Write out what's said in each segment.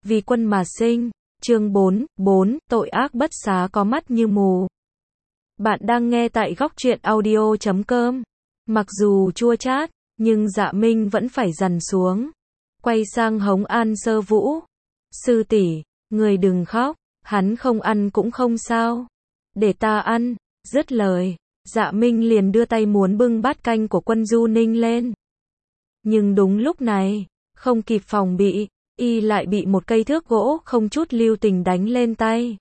Vì quân mà sinh. Chương 4, tội ác bất xá có mắt như mù. Bạn đang nghe tại góc truyện audio.com. Mặc dù chua chát, nhưng Dạ Minh vẫn phải dằn xuống. Quay sang hống An Sơ Vũ. Sư tỷ, người đừng khóc, hắn không ăn cũng không sao. Để ta ăn. Dứt lời, Dạ Minh liền đưa tay muốn bưng bát canh của Quân Du Ninh lên. Nhưng đúng lúc này, không kịp phòng bị, y lại bị một cây thước gỗ không chút lưu tình đánh lên tay.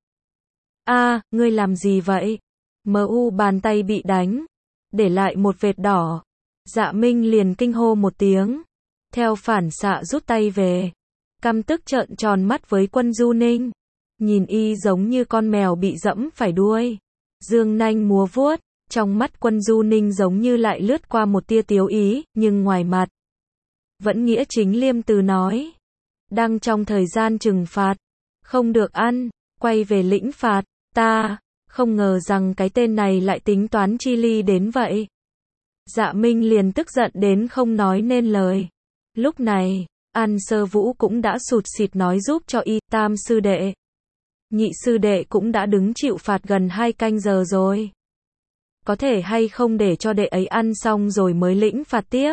Ngươi làm gì vậy? Bàn tay bị đánh, để lại một vệt đỏ. Dạ Minh liền kinh hô một tiếng, theo phản xạ rút tay về. Căm tức trợn tròn mắt với Quân Du Ninh, nhìn y giống như con mèo bị dẫm phải đuôi, dương nanh múa vuốt. Trong mắt Quân Du Ninh giống như lại lướt qua một tia tiếu ý, nhưng ngoài mặt vẫn nghĩa chính liêm từ nói, đang trong thời gian trừng phạt, không được ăn, quay về lĩnh phạt. Ta không ngờ rằng cái tên này lại tính toán chi ly đến vậy. Dạ Minh liền tức giận đến không nói nên lời. Lúc này, An Sơ Vũ cũng đã sụt sịt nói giúp cho y. Tam sư đệ, nhị sư đệ cũng đã đứng chịu phạt gần 2 canh giờ rồi. Có thể hay không để cho đệ ấy ăn xong rồi mới lĩnh phạt tiếp?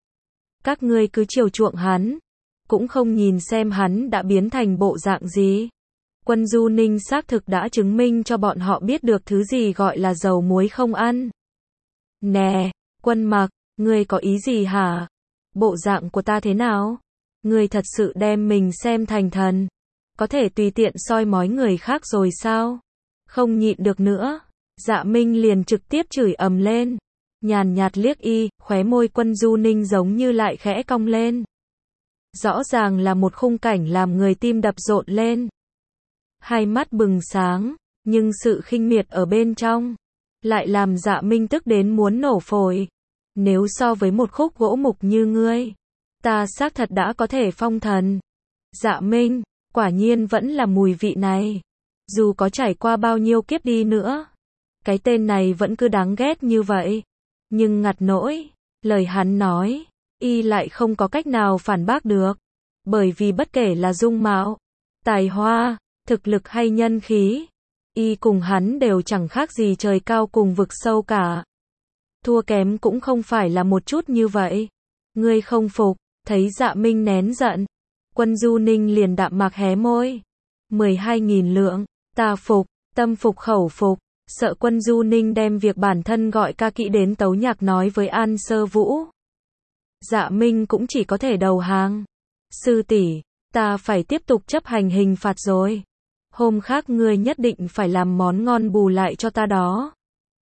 Các ngươi cứ chiều chuộng hắn, cũng không nhìn xem hắn đã biến thành bộ dạng gì. Quân Du Ninh xác thực đã chứng minh cho bọn họ biết được thứ gì gọi là dầu muối không ăn. Nè, Quân Mặc, ngươi có ý gì hả? Bộ dạng của ta thế nào? Ngươi thật sự đem mình xem thành thần, có thể tùy tiện soi mói người khác rồi sao? Không nhịn được nữa, Dạ Minh liền trực tiếp chửi ầm lên. Nhàn nhạt liếc y, khóe môi Quân Du Ninh giống như lại khẽ cong lên. Rõ ràng là một khung cảnh làm người tim đập rộn lên. Hai mắt bừng sáng, nhưng sự khinh miệt ở bên trong lại làm Dạ Minh tức đến muốn nổ phổi. Nếu so với một khúc gỗ mục như ngươi, ta xác thật đã có thể phong thần. Dạ Minh, quả nhiên vẫn là mùi vị này. Dù có trải qua bao nhiêu kiếp đi nữa, cái tên này vẫn cứ đáng ghét như vậy. Nhưng ngặt nỗi, lời hắn nói, y lại không có cách nào phản bác được. Bởi vì bất kể là dung mạo, tài hoa, thực lực hay nhân khí, y cùng hắn đều chẳng khác gì trời cao cùng vực sâu cả. Thua kém cũng không phải là một chút như vậy. Ngươi không phục? Thấy Dạ Minh nén giận, Quân Du Ninh liền đạm mạc hé môi. 12.000 lượng, ta phục, tâm phục khẩu phục. Sợ Quân Du Ninh đem việc bản thân gọi ca kỹ đến tấu nhạc nói với An Sơ Vũ. Dạ Minh cũng chỉ có thể đầu hàng. Sư tỷ, ta phải tiếp tục chấp hành hình phạt rồi. Hôm khác ngươi nhất định phải làm món ngon bù lại cho ta đó.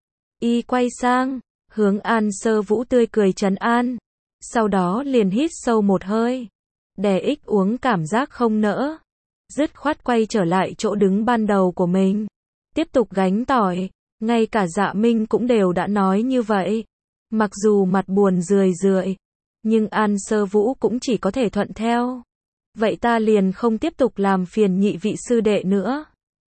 Y quay sang, hướng An Sơ Vũ tươi cười trấn an. Sau đó liền hít sâu một hơi, đè ích uống cảm giác không nỡ. Dứt khoát quay trở lại chỗ đứng ban đầu của mình, tiếp tục gánh tỏi. Ngay cả Dạ Minh cũng đều đã nói như vậy. Mặc dù mặt buồn rười rượi, nhưng An Sơ Vũ cũng chỉ có thể thuận theo. Vậy ta liền không tiếp tục làm phiền nhị vị sư đệ nữa.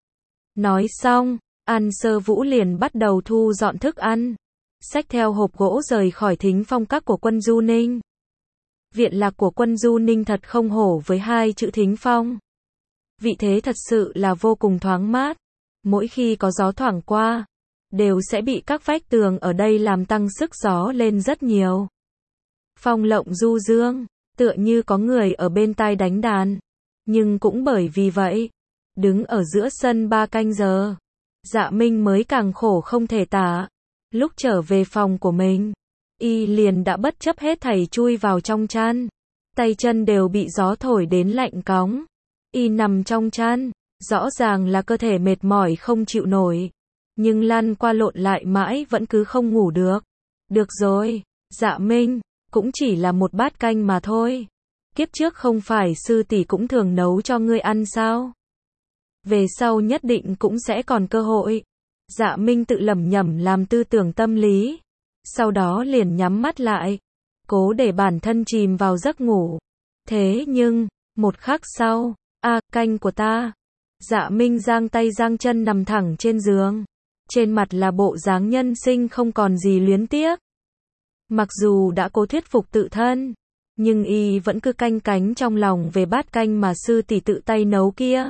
Nói xong, An Sơ Vũ liền bắt đầu thu dọn thức ăn, xách theo hộp gỗ rời khỏi thính phong các của Quân Du Ninh. Viện lạc của Quân Du Ninh thật không hổ với 2 chữ thính phong. Vị thế thật sự là vô cùng thoáng mát. Mỗi khi có gió thoảng qua, đều sẽ bị các vách tường ở đây làm tăng sức gió lên rất nhiều. Phong lộng du dương, tựa như có người ở bên tai đánh đàn. Nhưng cũng bởi vì vậy, đứng ở giữa sân 3 canh giờ, Dạ Minh mới càng khổ không thể tả. Lúc trở về phòng của mình, y liền đã bất chấp hết thảy chui vào trong chăn. Tay chân đều bị gió thổi đến lạnh cóng. Y nằm trong chăn, rõ ràng là cơ thể mệt mỏi không chịu nổi. Nhưng lăn qua lộn lại mãi vẫn cứ không ngủ được. Được rồi, Dạ Minh, cũng chỉ là một bát canh mà thôi. Kiếp trước không phải sư tỷ cũng thường nấu cho ngươi ăn sao? Về sau nhất định cũng sẽ còn cơ hội. Dạ Minh tự lẩm nhẩm làm tư tưởng tâm lý. Sau đó liền nhắm mắt lại, cố để bản thân chìm vào giấc ngủ. Thế nhưng, một khắc sau, canh của ta. Dạ Minh giang tay giang chân nằm thẳng trên giường. Trên mặt là bộ dáng nhân sinh không còn gì luyến tiếc. Mặc dù đã cố thuyết phục tự thân, Nhưng y vẫn cứ canh cánh trong lòng về bát canh mà sư tỷ tự tay nấu kia.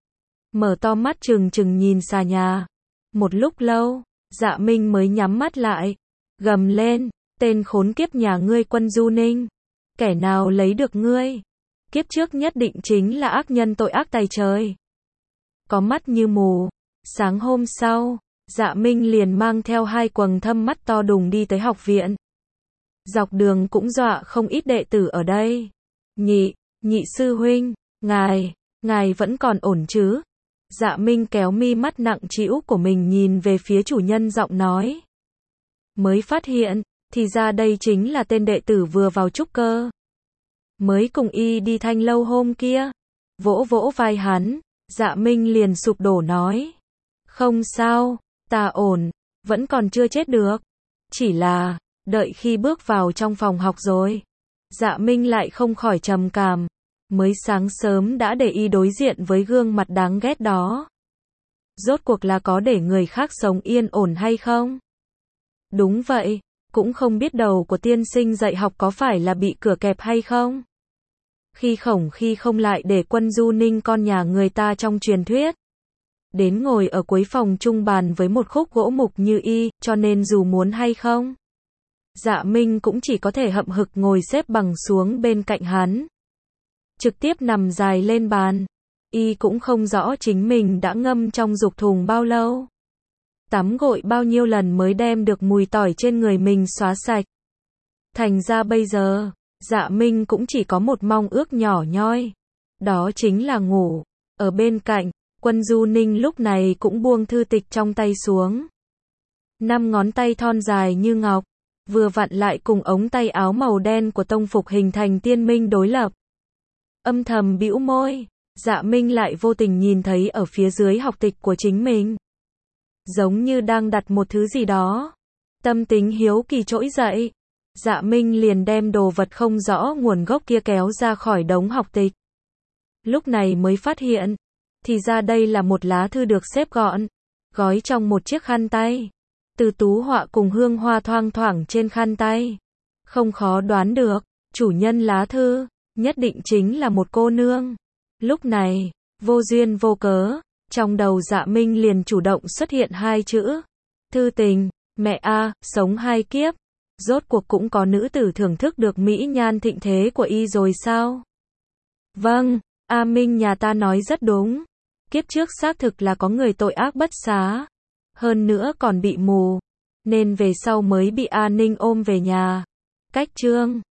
Mở to mắt trừng trừng nhìn xà nhà. Một lúc lâu, Dạ Minh mới nhắm mắt lại, gầm lên, tên khốn kiếp nhà ngươi Quân Du Ninh. Kẻ nào lấy được ngươi? Kiếp trước nhất định chính là ác nhân tội ác tày trời. Có mắt như mù. Sáng hôm sau, Dạ Minh liền mang theo 2 quầng thâm mắt to đùng đi tới học viện. Dọc đường cũng dọa không ít đệ tử ở đây. Nhị sư huynh, ngài vẫn còn ổn chứ? Dạ Minh kéo mi mắt nặng trĩu của mình nhìn về phía chủ nhân giọng nói. Mới phát hiện, thì ra đây chính là tên đệ tử vừa vào trúc cơ. Mới cùng y đi Thanh Lâu hôm kia. Vỗ vỗ vai hắn, Dạ Minh liền sụp đổ nói. Không sao, ta ổn, vẫn còn chưa chết được. Chỉ là, đợi khi bước vào trong phòng học rồi. Dạ Minh lại không khỏi trầm cảm. Mới sáng sớm đã để y đối diện với gương mặt đáng ghét đó. Rốt cuộc là có để người khác sống yên ổn hay không? Đúng vậy, cũng không biết đầu của tiên sinh dạy học có phải là bị cửa kẹp hay không? Khi không lại để Quân Du Ninh con nhà người ta trong truyền thuyết. Đến ngồi ở cuối phòng chung bàn với một khúc gỗ mục như y, cho nên dù muốn hay không. Dạ Minh cũng chỉ có thể hậm hực ngồi xếp bằng xuống bên cạnh hắn. Trực tiếp nằm dài lên bàn. Y cũng không rõ chính mình đã ngâm trong dục thùng bao lâu. Tắm gội bao nhiêu lần mới đem được mùi tỏi trên người mình xóa sạch. Thành ra bây giờ, Dạ Minh cũng chỉ có một mong ước nhỏ nhoi. Đó chính là ngủ. Ở bên cạnh, Quân Du Ninh lúc này cũng buông thư tịch trong tay xuống. 5 ngón tay thon dài như ngọc, vừa vặn lại cùng ống tay áo màu đen của tông phục hình thành tiên minh đối lập. Âm thầm bĩu môi, Dạ Minh lại vô tình nhìn thấy ở phía dưới học tịch của chính mình. Giống như đang đặt một thứ gì đó. Tâm tính hiếu kỳ trỗi dậy. Dạ Minh liền đem đồ vật không rõ nguồn gốc kia kéo ra khỏi đống học tịch. Lúc này mới phát hiện, thì ra đây là một lá thư được xếp gọn, gói trong một chiếc khăn tay. Từ tú họa cùng hương hoa thoang thoảng trên khăn tay. Không khó đoán được, chủ nhân lá thư, nhất định chính là một cô nương. Lúc này, vô duyên vô cớ, trong đầu Dạ Minh liền chủ động xuất hiện 2 chữ. Thư tình, mẹ a, sống 2 kiếp. Rốt cuộc cũng có nữ tử thưởng thức được mỹ nhan thịnh thế của y rồi sao? Vâng, A Minh nhà ta nói rất đúng. Kiếp trước xác thực là có người tội ác bất xá. Hơn nữa còn bị mù. Nên về sau mới bị A Ninh ôm về nhà. Cách chương